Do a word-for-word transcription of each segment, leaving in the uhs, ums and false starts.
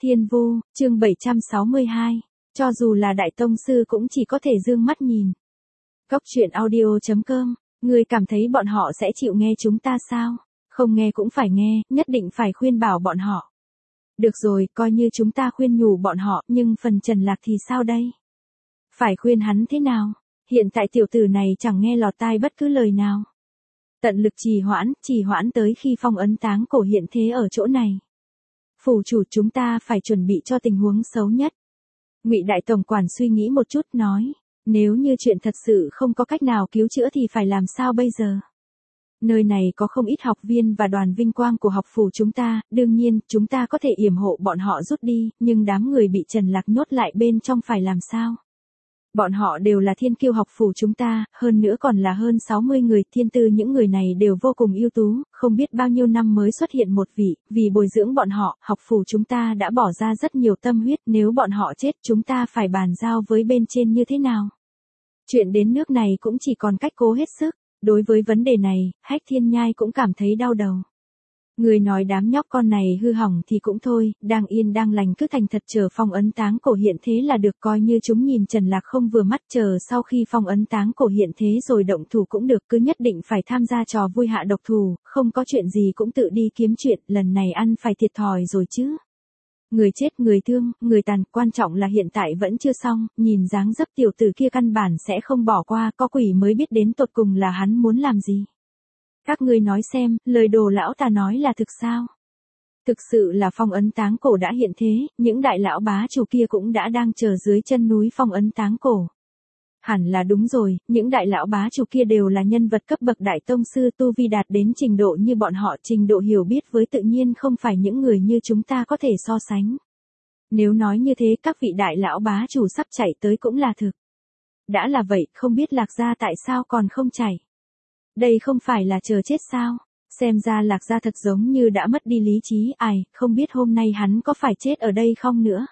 Thiên Vu, chương bảy trăm sáu mươi hai. Cho dù là đại tông sư cũng chỉ có thể dương mắt nhìn. Cốc truyện audio chấm com. Ngươi cảm thấy bọn họ sẽ chịu nghe chúng ta sao? Không nghe cũng phải nghe, nhất định phải khuyên bảo bọn họ. Được rồi, coi như chúng ta khuyên nhủ bọn họ, nhưng phần Trần Lạc thì sao đây? Phải khuyên hắn thế nào? Hiện tại tiểu tử này chẳng nghe lọt tai bất cứ lời nào. Tận lực trì hoãn, trì hoãn tới khi phong ấn táng cổ hiện thế ở chỗ này. Phủ chủ, chúng ta phải chuẩn bị cho tình huống xấu nhất. Ngụy đại tổng quản suy nghĩ một chút nói, nếu như chuyện thật sự không có cách nào cứu chữa thì phải làm sao bây giờ? Nơi này có không ít học viên và đoàn vinh quang của học phủ chúng ta, đương nhiên, chúng ta có thể yểm hộ bọn họ rút đi, nhưng đám người bị Trần Lạc nhốt lại bên trong phải làm sao? Bọn họ đều là thiên kiêu học phủ chúng ta, hơn nữa còn là hơn sáu mươi người, thiên tư những người này đều vô cùng ưu tú, không biết bao nhiêu năm mới xuất hiện một vị, vì bồi dưỡng bọn họ, học phủ chúng ta đã bỏ ra rất nhiều tâm huyết, nếu bọn họ chết chúng ta phải bàn giao với bên trên như thế nào? Chuyện đến nước này cũng chỉ còn cách cố hết sức, đối với vấn đề này, Hách Thiên Nhai cũng cảm thấy đau đầu. Người nói đám nhóc con này hư hỏng thì cũng thôi, đang yên đang lành cứ thành thật chờ phong ấn táng cổ hiện thế là được, coi như chúng nhìn Trần Lạc không vừa mắt, chờ sau khi phong ấn táng cổ hiện thế rồi động thủ cũng được, cứ nhất định phải tham gia trò vui hạ độc thủ, không có chuyện gì cũng tự đi kiếm chuyện, lần này ăn phải thiệt thòi rồi chứ. Người chết, người thương, người tàn, quan trọng là hiện tại vẫn chưa xong, nhìn dáng dấp tiểu tử kia căn bản sẽ không bỏ qua, có quỷ mới biết đến tột cùng là hắn muốn làm gì. Các ngươi nói xem, lời đồ lão ta nói là thực sao? Thực sự là phong ấn táng cổ đã hiện thế, những đại lão bá chủ kia cũng đã đang chờ dưới chân núi phong ấn táng cổ. Hẳn là đúng rồi, những đại lão bá chủ kia đều là nhân vật cấp bậc đại tông sư, tu vi đạt đến trình độ như bọn họ, trình độ hiểu biết với tự nhiên không phải những người như chúng ta có thể so sánh. Nếu nói như thế các vị đại lão bá chủ sắp chạy tới cũng là thực. Đã là vậy, không biết Lạc Gia tại sao còn không chạy? Đây không phải là chờ chết sao? Xem ra Lạc Gia thật giống như đã mất đi lý trí, ai, không biết hôm nay hắn có phải chết ở đây không nữa?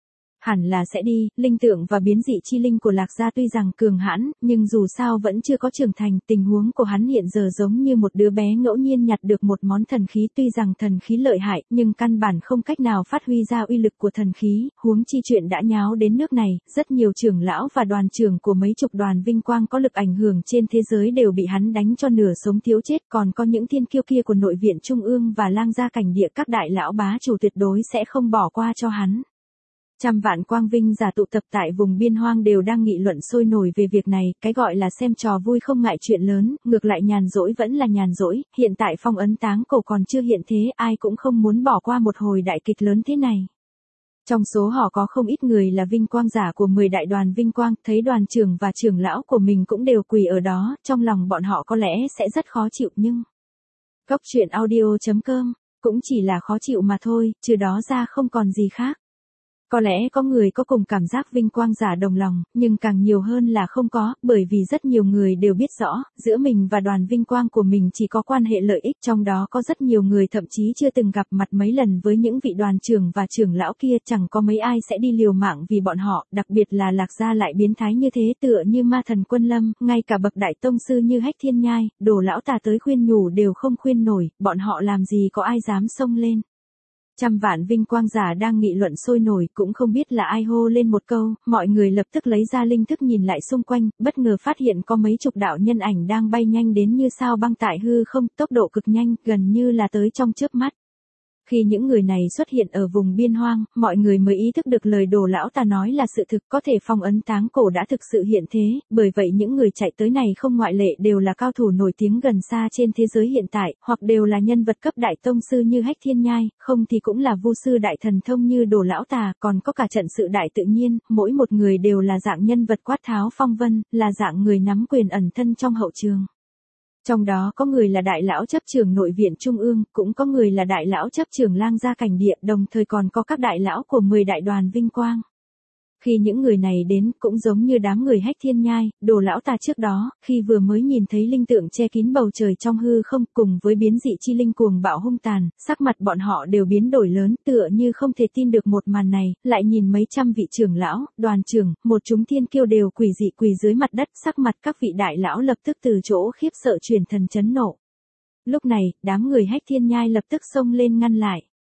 Hẳn là sẽ đi, linh tượng và biến dị chi linh của Lạc Gia tuy rằng cường hãn, nhưng dù sao vẫn chưa có trưởng thành, tình huống của hắn hiện giờ giống như một đứa bé ngẫu nhiên nhặt được một món thần khí, tuy rằng thần khí lợi hại, nhưng căn bản không cách nào phát huy ra uy lực của thần khí, huống chi chuyện đã nháo đến nước này, rất nhiều trưởng lão và đoàn trưởng của mấy chục đoàn vinh quang có lực ảnh hưởng trên thế giới đều bị hắn đánh cho nửa sống thiếu chết, còn có những thiên kiêu kia của nội viện trung ương và lang gia cảnh địa, các đại lão bá chủ tuyệt đối sẽ không bỏ qua cho hắn. Trăm vạn quang vinh giả tụ tập tại vùng biên hoang đều đang nghị luận sôi nổi về việc này, cái gọi là xem trò vui không ngại chuyện lớn, ngược lại nhàn rỗi vẫn là nhàn rỗi, hiện tại phong ấn táng cổ còn chưa hiện thế, ai cũng không muốn bỏ qua một hồi đại kịch lớn thế này. Trong số họ có không ít người là vinh quang giả của mười đại đoàn vinh quang, thấy đoàn trưởng và trưởng lão của mình cũng đều quỳ ở đó, trong lòng bọn họ có lẽ sẽ rất khó chịu nhưng... Cốc truyện audio chấm com, cũng chỉ là khó chịu mà thôi, trừ đó ra không còn gì khác. Có lẽ có người có cùng cảm giác vinh quang giả đồng lòng, nhưng càng nhiều hơn là không có, bởi vì rất nhiều người đều biết rõ, giữa mình và đoàn vinh quang của mình chỉ có quan hệ lợi ích, trong đó có rất nhiều người thậm chí chưa từng gặp mặt mấy lần với những vị đoàn trưởng và trưởng lão kia, chẳng có mấy ai sẽ đi liều mạng vì bọn họ, đặc biệt là Lạc Gia lại biến thái như thế, tựa như ma thần Quân Lâm, ngay cả bậc đại tông sư như Hách Thiên Nhai, đồ lão tà tới khuyên nhủ đều không khuyên nổi, bọn họ làm gì có ai dám xông lên. Trăm vạn vinh quang giả đang nghị luận sôi nổi, cũng không biết là ai hô lên một câu, mọi người lập tức lấy ra linh thức nhìn lại xung quanh, bất ngờ phát hiện có mấy chục đạo nhân ảnh đang bay nhanh đến như sao băng tại hư không, tốc độ cực nhanh, gần như là tới trong chớp mắt. Khi những người này xuất hiện ở vùng biên hoang, mọi người mới ý thức được lời đồ lão ta nói là sự thực, có thể phong ấn táng cổ đã thực sự hiện thế, bởi vậy những người chạy tới này không ngoại lệ đều là cao thủ nổi tiếng gần xa trên thế giới hiện tại, hoặc đều là nhân vật cấp đại tông sư như Hách Thiên Nhai, không thì cũng là vu sư đại thần thông như đồ lão tà, còn có cả trận sự đại tự nhiên, mỗi một người đều là dạng nhân vật quát tháo phong vân, là dạng người nắm quyền ẩn thân trong hậu trường. Trong đó có người là đại lão chấp trưởng nội viện trung ương, cũng có người là đại lão chấp trưởng lang gia cảnh địa, đồng thời còn có các đại lão của mười đại đoàn vinh quang. Khi những người này đến, cũng giống như đám người Hách Thiên Nhai, đồ lão tà trước đó, khi vừa mới nhìn thấy linh tượng che kín bầu trời trong hư không, cùng với biến dị chi linh cuồng bạo hung tàn, sắc mặt bọn họ đều biến đổi lớn, tựa như không thể tin được một màn này, lại nhìn mấy trăm vị trưởng lão, đoàn trưởng, một chúng thiên kiêu đều quỷ dị quỳ dưới mặt đất, sắc mặt các vị đại lão lập tức từ chỗ khiếp sợ chuyển thần chấn nộ. Lúc này, đám người Hách Thiên Nhai lập tức xông lên ngăn lại.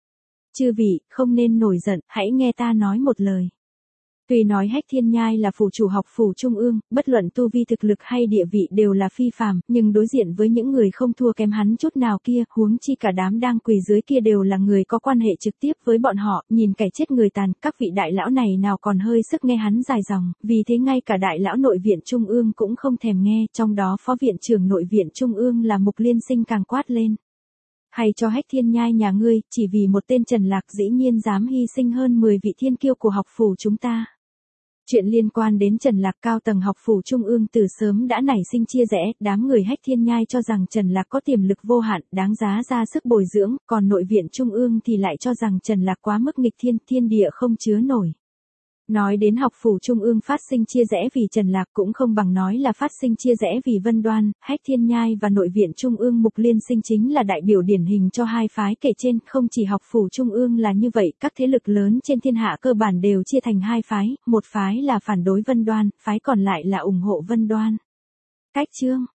Chư vị, không nên nổi giận, hãy nghe ta nói một lời. Tuy nói Hách Thiên Nhai là phủ chủ học phủ trung ương, bất luận tu vi thực lực hay địa vị đều là phi phàm, nhưng đối diện với những người không thua kém hắn chút nào kia, huống chi cả đám đang quỳ dưới kia đều là người có quan hệ trực tiếp với bọn họ, nhìn kẻ chết người tàn, các vị đại lão này nào còn hơi sức nghe hắn dài dòng, vì thế ngay cả đại lão nội viện trung ương cũng không thèm nghe, trong đó phó viện trưởng nội viện trung ương là Mục Liên Sinh càng quát lên. Hay cho Hách Thiên Nhai nhà ngươi, chỉ vì một tên Trần Lạc dĩ nhiên dám hy sinh hơn mười vị thiên kiêu của học phủ chúng ta. Chuyện liên quan đến Trần Lạc cao tầng học phủ trung ương từ sớm đã nảy sinh chia rẽ, đám người Hách Thiên Nhai cho rằng Trần Lạc có tiềm lực vô hạn, đáng giá ra sức bồi dưỡng, còn nội viện trung ương thì lại cho rằng Trần Lạc quá mức nghịch thiên, thiên địa không chứa nổi. Nói đến học phủ trung ương phát sinh chia rẽ vì Trần Lạc cũng không bằng nói là phát sinh chia rẽ vì Vân Đoan, Hách Thiên Nhai và nội viện trung ương Mục Liên Sinh chính là đại biểu điển hình cho hai phái kể trên, không chỉ học phủ trung ương là như vậy, các thế lực lớn trên thiên hạ cơ bản đều chia thành hai phái, một phái là phản đối Vân Đoan, phái còn lại là ủng hộ Vân Đoan. Cách chương